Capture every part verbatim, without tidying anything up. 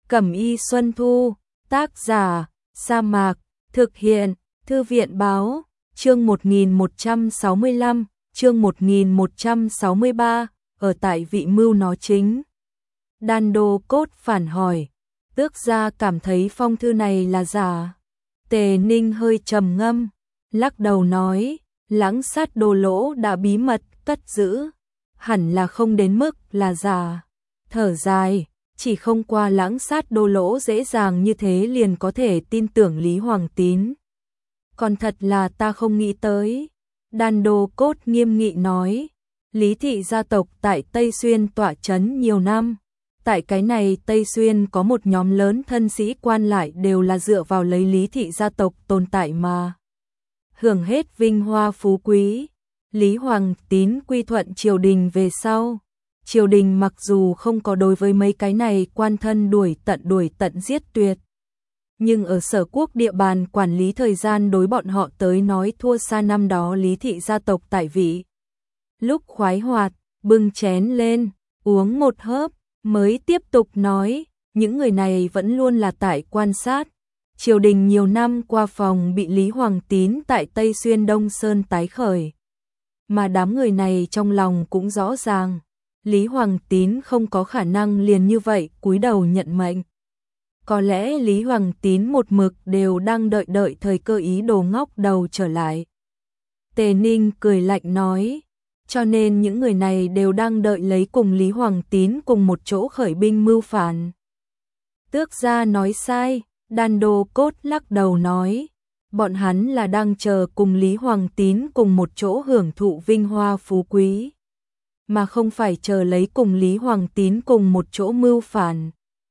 Cẩm y Xuân Thu, tác giả, Sa Mạc, thực hiện, Thư viện báo, chương một nghìn một trăm sáu mươi lăm, chương một nghìn một trăm sáu mươi ba, ở tại vị mưu nó chính. Đan Đô Cốt phản hỏi, tước gia cảm thấy phong thư này là giả. Tề Ninh hơi trầm ngâm, lắc đầu nói, Lãng Sát Đồ Lỗ đã bí mật cất giữ, hẳn là không đến mức là giả. Thở dài, chỉ không qua Lãng Sát Đồ Lỗ dễ dàng như thế liền có thể tin tưởng Lý Hoàng Tín. Còn thật là ta không nghĩ tới. Đan Đô Cốt nghiêm nghị nói, Lý thị gia tộc tại Tây Xuyên tọa chấn nhiều năm. Tại cái này Tây Xuyên có một nhóm lớn thân sĩ quan lại đều là dựa vào lấy Lý thị gia tộc tồn tại mà hưởng hết vinh hoa phú quý. Lý Hoàng Tín quy thuận triều đình về sau, triều đình mặc dù không có đối với mấy cái này quan thân đuổi tận đuổi tận giết tuyệt, nhưng ở Sở Quốc địa bàn quản lý thời gian đối bọn họ tới nói thua xa năm đó Lý thị gia tộc tại vị. Lúc khoái hoạt, bưng chén lên, uống một hớp, mới tiếp tục nói, những người này vẫn luôn là tại quan sát. Triều đình nhiều năm qua phòng bị Lý Hoàng Tín tại Tây Xuyên Đông Sơn tái khởi. Mà đám người này trong lòng cũng rõ ràng, Lý Hoàng Tín không có khả năng liền như vậy cúi đầu nhận mệnh. Có lẽ Lý Hoàng Tín một mực đều đang đợi đợi thời cơ ý đồ ngóc đầu trở lại. Tề Ninh cười lạnh nói, cho nên những người này đều đang đợi lấy cùng Lý Hoàng Tín cùng một chỗ khởi binh mưu phản. Tước gia nói sai, Đan Đô Cốt lắc đầu nói, bọn hắn là đang chờ cùng Lý Hoàng Tín cùng một chỗ hưởng thụ vinh hoa phú quý, mà không phải chờ lấy cùng Lý Hoàng Tín cùng một chỗ mưu phản.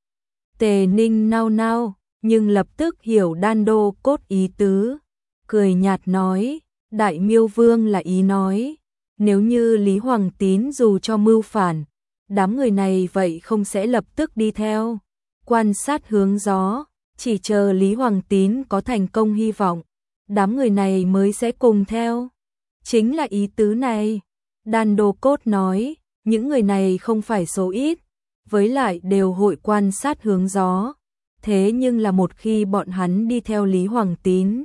Tề Ninh nao nao, nhưng lập tức hiểu Đan Đô Cốt ý tứ, cười nhạt nói, Đại Miêu Vương là ý nói, nếu như Lý Hoàng Tín dù cho mưu phản, đám người này vậy không sẽ lập tức đi theo, quan sát hướng gió, chỉ chờ Lý Hoàng Tín có thành công hy vọng, đám người này mới sẽ cùng theo. Chính là ý tứ này. Đan Đô Cốt nói, những người này không phải số ít, với lại đều hội quan sát hướng gió. Thế nhưng là một khi bọn hắn đi theo Lý Hoàng Tín,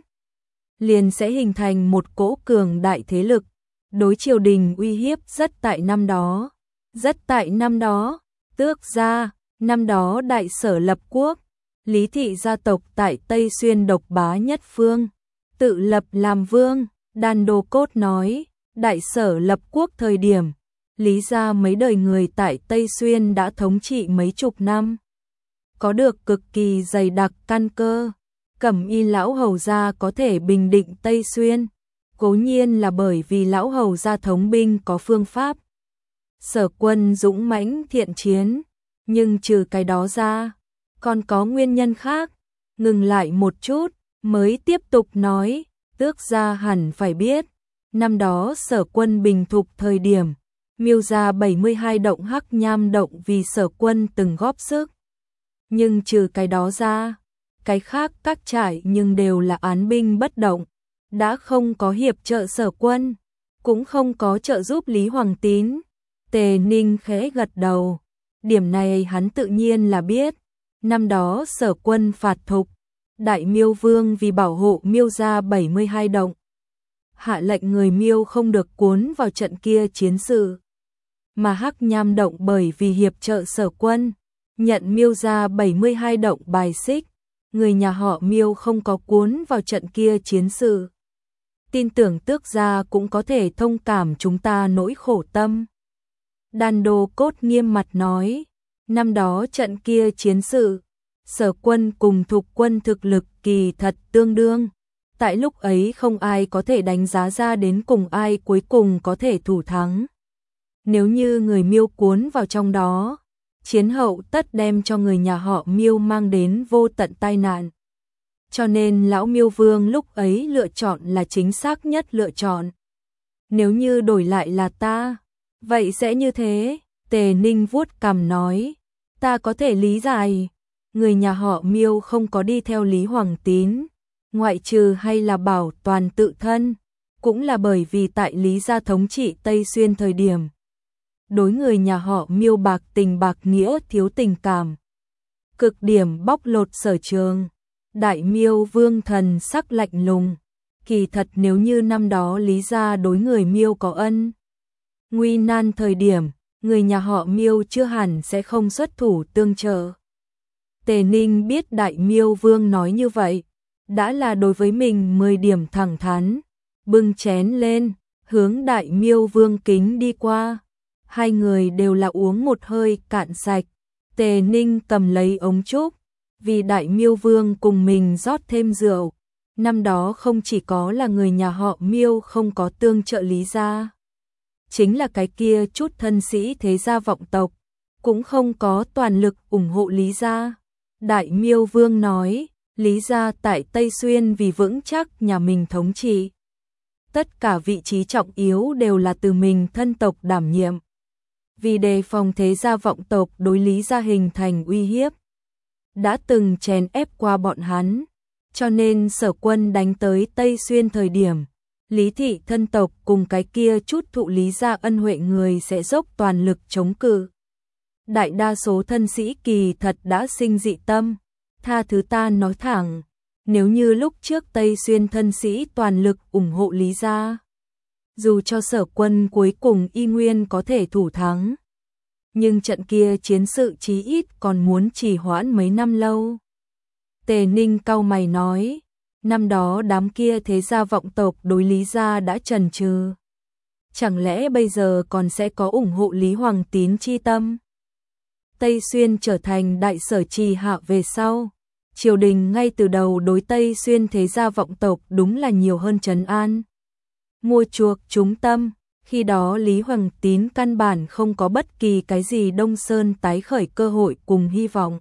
liền sẽ hình thành một cỗ cường đại thế lực, đối triều đình uy hiếp rất tại năm đó. Rất tại năm đó, tước gia, năm đó Đại Sở lập quốc, Lý thị gia tộc tại Tây Xuyên độc bá nhất phương, tự lập làm vương. Đan Đô Cốt nói, Đại Sở lập quốc thời điểm, Lý gia mấy đời người tại Tây Xuyên đã thống trị mấy chục năm, có được cực kỳ dày đặc căn cơ. Cẩm y lão hầu gia có thể bình định Tây Xuyên, cố nhiên là bởi vì lão hầu gia thống binh có phương pháp. Sở quân dũng mãnh thiện chiến, nhưng trừ cái đó ra, còn có nguyên nhân khác. Ngừng lại một chút, mới tiếp tục nói, tước gia hẳn phải biết, năm đó Sở quân bình thục thời điểm, Miêu gia bảy mươi hai động Hắc Nham động vì Sở quân từng góp sức. Nhưng trừ cái đó ra, cái khác các trại nhưng đều là án binh bất động, đã không có hiệp trợ Sở quân, cũng không có trợ giúp Lý Hoàng Tín. Tề Ninh khẽ gật đầu, điểm này hắn tự nhiên là biết. Năm đó Sở quân phạt thục, Đại Miêu Vương vì bảo hộ Miêu gia bảy mươi hai động, hạ lệnh người Miêu không được cuốn vào trận kia chiến sự. Mà Hắc Nham động bởi vì hiệp trợ Sở quân, nhận Miêu gia bảy mươi hai động bài xích, người nhà họ Miêu không có cuốn vào trận kia chiến sự. Tin tưởng tước gia cũng có thể thông cảm chúng ta nỗi khổ tâm. Đan Đô Cốt nghiêm mặt nói, năm đó trận kia chiến sự, Sở quân cùng Thục quân thực lực kỳ thật tương đương. Tại lúc ấy không ai có thể đánh giá ra đến cùng ai cuối cùng có thể thủ thắng. Nếu như người Miêu cuốn vào trong đó, chiến hậu tất đem cho người nhà họ Miêu mang đến vô tận tai nạn. Cho nên lão Miêu Vương lúc ấy lựa chọn là chính xác nhất lựa chọn. Nếu như đổi lại là ta, vậy sẽ như thế. Tề Ninh vuốt cằm nói, ta có thể lý giải, người nhà họ Miêu không có đi theo Lý Hoàng Tín, ngoại trừ hay là bảo toàn tự thân, cũng là bởi vì tại Lý gia thống trị Tây Xuyên thời điểm, đối người nhà họ Miêu bạc tình bạc nghĩa thiếu tình cảm. cực điểm bóc lột Sở Trường. Đại Miêu Vương thần sắc lạnh lùng, kỳ thật nếu như năm đó Lý gia đối người Miêu có ân nguy nan thời điểm, người nhà họ Miêu chưa hẳn sẽ không xuất thủ tương trợ. Tề Ninh biết Đại Miêu Vương nói như vậy, đã là đối với mình mười điểm thẳng thắn, bưng chén lên, hướng Đại Miêu Vương kính đi qua. Hai người đều là uống một hơi cạn sạch. Tề Ninh cầm lấy ống trúc, vì Đại Miêu Vương cùng mình rót thêm rượu. Năm đó không chỉ có là người nhà họ Miêu không có tương trợ Lý gia, chính là cái kia chút thân sĩ thế gia vọng tộc, cũng không có toàn lực ủng hộ Lý gia. Đại Miêu Vương nói, Lý gia tại Tây Xuyên vì vững chắc nhà mình thống trị, tất cả vị trí trọng yếu đều là từ mình thân tộc đảm nhiệm. Vì đề phòng thế gia vọng tộc đối Lý gia hình thành uy hiếp, đã từng chèn ép qua bọn hắn, cho nên Sở Quân đánh tới Tây Xuyên thời điểm, Lý thị thân tộc cùng cái kia chút thụ Lý gia ân huệ người sẽ dốc toàn lực chống cự. Đại đa số thân sĩ kỳ thật đã sinh dị tâm, tha thứ ta nói thẳng, nếu như lúc trước Tây Xuyên thân sĩ toàn lực ủng hộ Lý gia, dù cho Sở Quân cuối cùng y nguyên có thể thủ thắng, nhưng trận kia chiến sự chí ít còn muốn trì hoãn mấy năm lâu. Tề Ninh cau mày nói, năm đó đám kia thế gia vọng tộc đối Lý gia đã chần chừ, chẳng lẽ bây giờ còn sẽ có ủng hộ Lý Hoàng Tín chi tâm? Tây Xuyên trở thành đại sở trì hạ về sau, triều đình ngay từ đầu đối Tây Xuyên thế gia vọng tộc đúng là nhiều hơn trấn an, mua chuộc chúng tâm. Khi đó Lý Hoàng Tín căn bản không có bất kỳ cái gì Đông Sơn tái khởi cơ hội cùng hy vọng.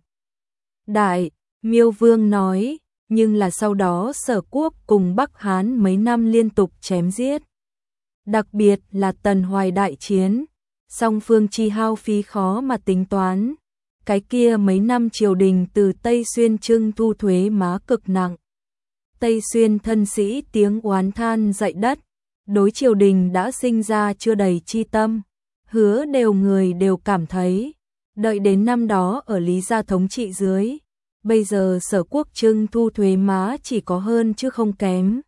Đại Miêu Vương nói, nhưng là sau đó Sở Quốc cùng Bắc Hán mấy năm liên tục chém giết, đặc biệt là Tần Hoài đại chiến, song phương chi hao phí khó mà tính toán. Cái kia mấy năm triều đình từ Tây Xuyên trưng thu thuế má cực nặng, Tây Xuyên thân sĩ tiếng oán than dậy đất, đối triều đình đã sinh ra chưa đầy chi tâm, hứa đều người đều cảm thấy, đợi đến năm đó ở Lý gia thống trị dưới, bây giờ Sở Quốc trưng thu thuế má chỉ có hơn chứ không kém.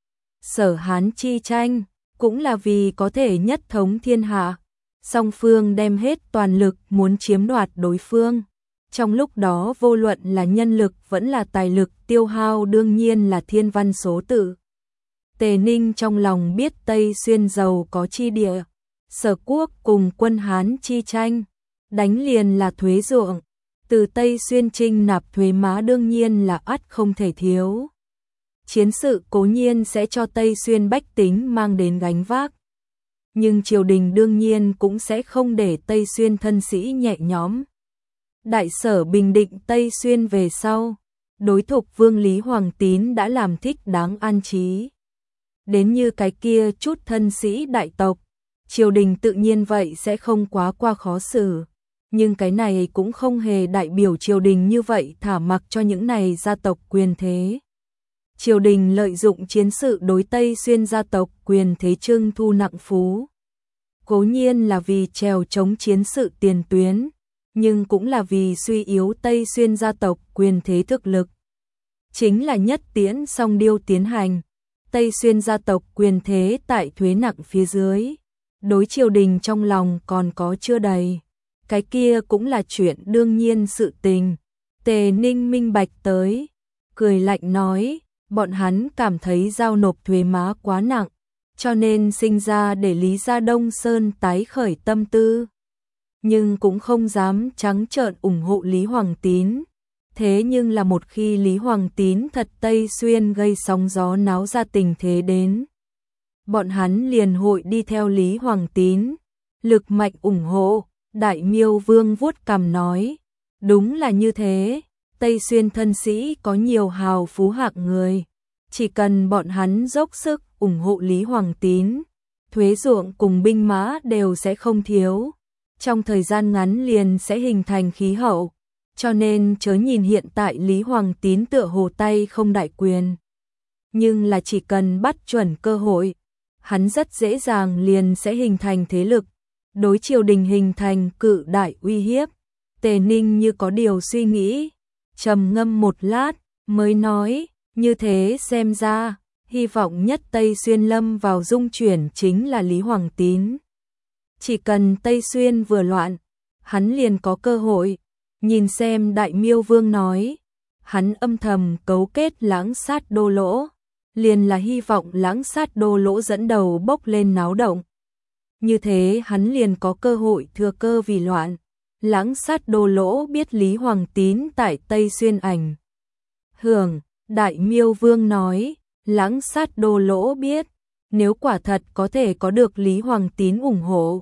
Sở Hán chi tranh, cũng là vì có thể nhất thống thiên hạ, song phương đem hết toàn lực muốn chiếm đoạt đối phương. Trong lúc đó vô luận là nhân lực vẫn là tài lực tiêu hao đương nhiên là thiên văn số tự. Tề Ninh trong lòng biết Tây Xuyên giàu có chi địa, Sở Quốc cùng quân Hán chi tranh, đánh liền là thuế ruộng, từ Tây Xuyên trinh nạp thuế má đương nhiên là ắt không thể thiếu. Chiến sự cố nhiên sẽ cho Tây Xuyên bách tính mang đến gánh vác, nhưng triều đình đương nhiên cũng sẽ không để Tây Xuyên thân sĩ nhẹ nhõm. Đại Sở bình định Tây Xuyên về sau, đối thục Vương Lý Hoàng Tín đã làm thích đáng an trí. Đến như cái kia chút thân sĩ đại tộc, triều đình tự nhiên vậy sẽ không quá qua khó xử, nhưng cái này cũng không hề đại biểu triều đình như vậy thả mặc cho những này gia tộc quyền thế. Triều đình lợi dụng chiến sự đối Tây Xuyên gia tộc quyền thế trưng thu nặng phú, cố nhiên là vì trèo chống chiến sự tiền tuyến, nhưng cũng là vì suy yếu Tây Xuyên gia tộc quyền thế thực lực. Chính là nhất tiễn song điêu tiến hành, Tây Xuyên gia tộc quyền thế tại thuế nặng phía dưới, đối triều đình trong lòng còn có chưa đầy, cái kia cũng là chuyện đương nhiên sự tình. Tề Ninh minh bạch tới, cười lạnh nói, bọn hắn cảm thấy giao nộp thuế má quá nặng, cho nên sinh ra để Lý gia Đông Sơn tái khởi tâm tư, nhưng cũng không dám trắng trợn ủng hộ Lý Hoàng Tín. Thế nhưng là một khi Lý Hoàng Tín thật Tây Xuyên gây sóng gió náo ra tình thế đến, bọn hắn liền hội đi theo Lý Hoàng Tín, lực mạnh ủng hộ. Đại Miêu Vương vuốt cằm nói, đúng là như thế, Tây Xuyên thân sĩ có nhiều hào phú hạng người, chỉ cần bọn hắn dốc sức ủng hộ Lý Hoàng Tín, thuế ruộng cùng binh mã đều sẽ không thiếu, trong thời gian ngắn liền sẽ hình thành khí hậu, cho nên chớ nhìn hiện tại Lý Hoàng Tín tựa hồ tay không đại quyền, nhưng là chỉ cần bắt chuẩn cơ hội, hắn rất dễ dàng liền sẽ hình thành thế lực, đối triều đình hình thành cự đại uy hiếp. Tề Ninh như có điều suy nghĩ, trầm ngâm một lát, mới nói, như thế xem ra, hy vọng nhất Tây Xuyên lâm vào dung chuyển chính là Lý Hoàng Tín. Chỉ cần Tây Xuyên vừa loạn, hắn liền có cơ hội. Nhìn xem Đại Miêu Vương nói, hắn âm thầm cấu kết Lãng Sát Đô Lỗ, liền là hy vọng Lãng Sát Đô Lỗ dẫn đầu bốc lên náo động. Như thế hắn liền có cơ hội thừa cơ vì loạn. Lãng Sát Đô Lỗ biết Lý Hoàng Tín tại Tây Xuyên ảnh hưởng, Đại Miêu Vương nói, Lãng Sát Đô Lỗ biết, nếu quả thật có thể có được Lý Hoàng Tín ủng hộ,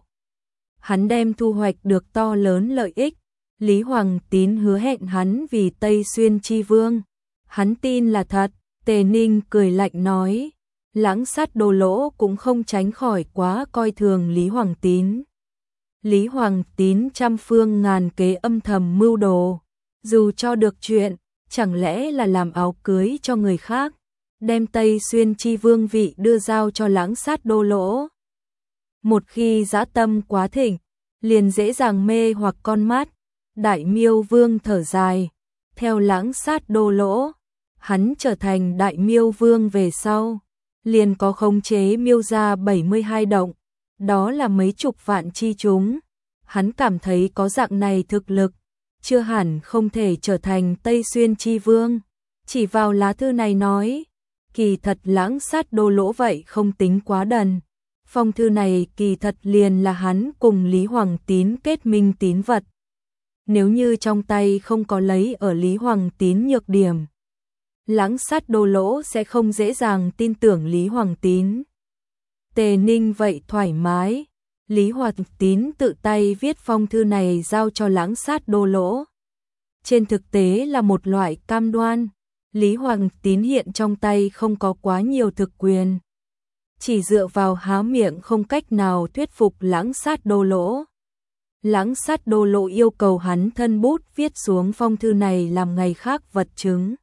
hắn đem thu hoạch được to lớn lợi ích. Lý Hoàng Tín hứa hẹn hắn vì Tây Xuyên chi vương, hắn tin là thật. Tề Ninh cười lạnh nói, Lãng Sát Đô Lỗ cũng không tránh khỏi quá coi thường Lý Hoàng Tín. Lý Hoàng Tín trăm phương ngàn kế âm thầm mưu đồ, dù cho được chuyện, chẳng lẽ là làm áo cưới cho người khác, đem Tây Xuyên chi vương vị đưa giao cho Lãng Sát Đô Lỗ. Một khi dã tâm quá thịnh, liền dễ dàng mê hoặc con mắt. Đại Miêu Vương thở dài, theo Lãng Sát Đô Lỗ, hắn trở thành Đại Miêu Vương về sau, liền có khống chế miêu gia bảy mươi hai động, đó là mấy chục vạn chi chúng. Hắn cảm thấy có dạng này thực lực, chưa hẳn không thể trở thành Tây Xuyên chi vương. Chỉ vào lá thư này nói, kỳ thật Lãng Sát Đô Lỗ vậy không tính quá đần. Phong thư này kỳ thật liền là hắn cùng Lý Hoàng Tín kết minh tín vật. Nếu như trong tay không có lấy ở Lý Hoàng Tín nhược điểm, Lãng Sát Đô Lỗ sẽ không dễ dàng tin tưởng Lý Hoàng Tín. Tề Ninh vậy thoải mái, Lý Hoàng Tín tự tay viết phong thư này giao cho Lãng Sát Đô Lỗ. Trên thực tế là một loại cam đoan, Lý Hoàng Tín hiện trong tay không có quá nhiều thực quyền. Chỉ dựa vào há miệng không cách nào thuyết phục Lãng Sát Đô Lỗ. Lãng Sát Đô Lỗ yêu cầu hắn thân bút viết xuống phong thư này làm ngày khác vật chứng.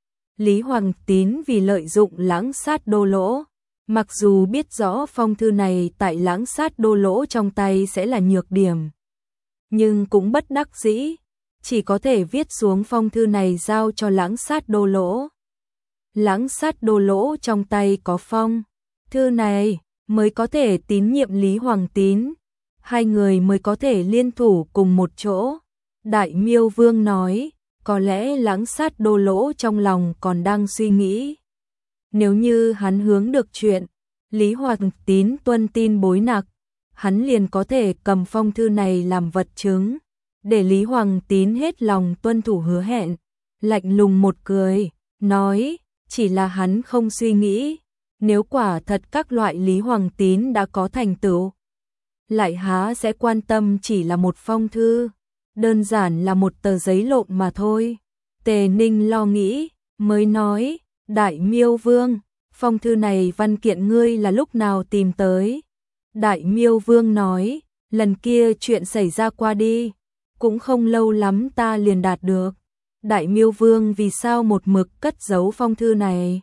Lý Hoàng Tín vì lợi dụng Lãng Sát Đô Lỗ, mặc dù biết rõ phong thư này tại Lãng Sát Đô Lỗ trong tay sẽ là nhược điểm, nhưng cũng bất đắc dĩ, chỉ có thể viết xuống phong thư này giao cho Lãng Sát Đô Lỗ. Lãng Sát Đô Lỗ trong tay có phong thư này mới có thể tín nhiệm Lý Hoàng Tín, hai người mới có thể liên thủ cùng một chỗ. Đại Miêu Vương nói, có lẽ Lãng Sát Đô Lỗ trong lòng còn đang suy nghĩ, nếu như hắn hướng được chuyện, Lý Hoàng Tín tuân tin bối nặc, hắn liền có thể cầm phong thư này làm vật chứng, để Lý Hoàng Tín hết lòng tuân thủ hứa hẹn. Lạnh lùng một cười, nói, chỉ là hắn không suy nghĩ, nếu quả thật các loại Lý Hoàng Tín đã có thành tựu, lại há sẽ quan tâm chỉ là một phong thư, đơn giản là một tờ giấy lộn mà thôi. Tề Ninh lo nghĩ, mới nói, Đại Miêu Vương, phong thư này văn kiện ngươi là lúc nào tìm tới? Đại Miêu Vương nói, lần kia chuyện xảy ra qua đi, cũng không lâu lắm ta liền đạt được. Đại Miêu Vương vì sao một mực cất giấu phong thư này?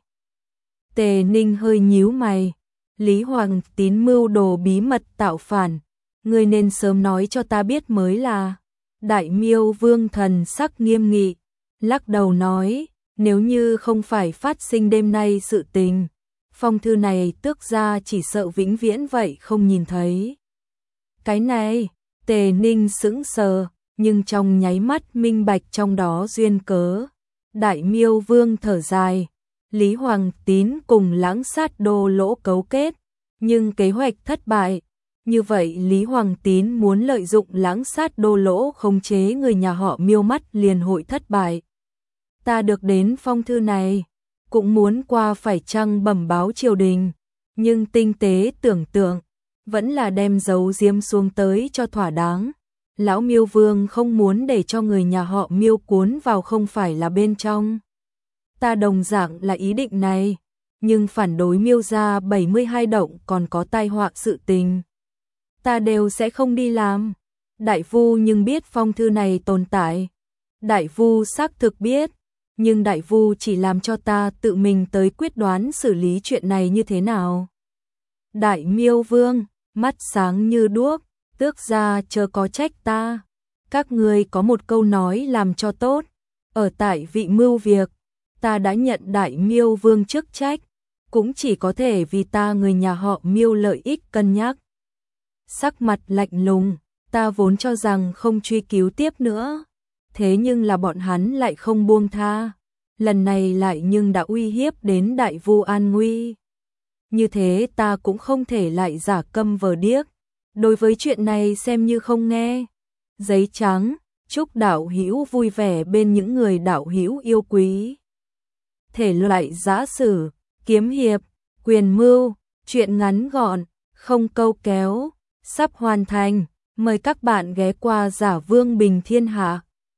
Tề Ninh hơi nhíu mày, Lý Hoàng Tín mưu đồ bí mật tạo phản, ngươi nên sớm nói cho ta biết mới là. Đại Miêu Vương thần sắc nghiêm nghị, lắc đầu nói, nếu như không phải phát sinh đêm nay sự tình, phong thư này tước ra chỉ sợ vĩnh viễn vậy không nhìn thấy. Cái này, Tề Ninh sững sờ, nhưng trong nháy mắt minh bạch trong đó duyên cớ. Đại Miêu Vương thở dài, Lý Hoàng Tín cùng Lãng Sát Đô Lỗ cấu kết, nhưng kế hoạch thất bại. Như vậy Lý Hoàng Tín muốn lợi dụng Lãng Sát Đô Lỗ khống chế người nhà họ Miêu mắt liền hội thất bại. Ta được đến phong thư này, cũng muốn qua phải chăng bẩm báo triều đình, nhưng tinh tế tưởng tượng, vẫn là đem giấu giếm xuống tới cho thỏa đáng. Lão Miêu Vương không muốn để cho người nhà họ Miêu cuốn vào không phải là bên trong. Ta đồng dạng là ý định này, nhưng phản đối Miêu gia bảy mươi hai động còn có tai họa sự tình, ta đều sẽ không đi làm. Đại Vu nhưng biết phong thư này tồn tại. Đại Vu xác thực biết, nhưng Đại Vu chỉ làm cho ta tự mình tới quyết đoán xử lý chuyện này như thế nào. Đại Miêu Vương, mắt sáng như đuốc, tước ra chớ có trách ta. Các ngươi có một câu nói làm cho tốt, Ở tại vị mưu việc, ta đã nhận đại Miêu Vương chức trách, cũng chỉ có thể vì ta người nhà họ Miêu lợi ích cân nhắc. Sắc mặt lạnh lùng, ta vốn cho rằng không truy cứu tiếp nữa, thế nhưng là bọn hắn lại không buông tha, lần này lại nhưng đã uy hiếp đến đại vu an nguy. Như thế ta cũng không thể lại giả câm vờ điếc, đối với chuyện này xem như không nghe. Giấy trắng, chúc đạo hữu vui vẻ bên những người đạo hữu yêu quý. Thể loại giã sử, kiếm hiệp, quyền mưu, truyện ngắn gọn, không câu kéo, sắp hoàn thành. Mời các bạn ghé qua Giả Vương Bình Thiên Hạ.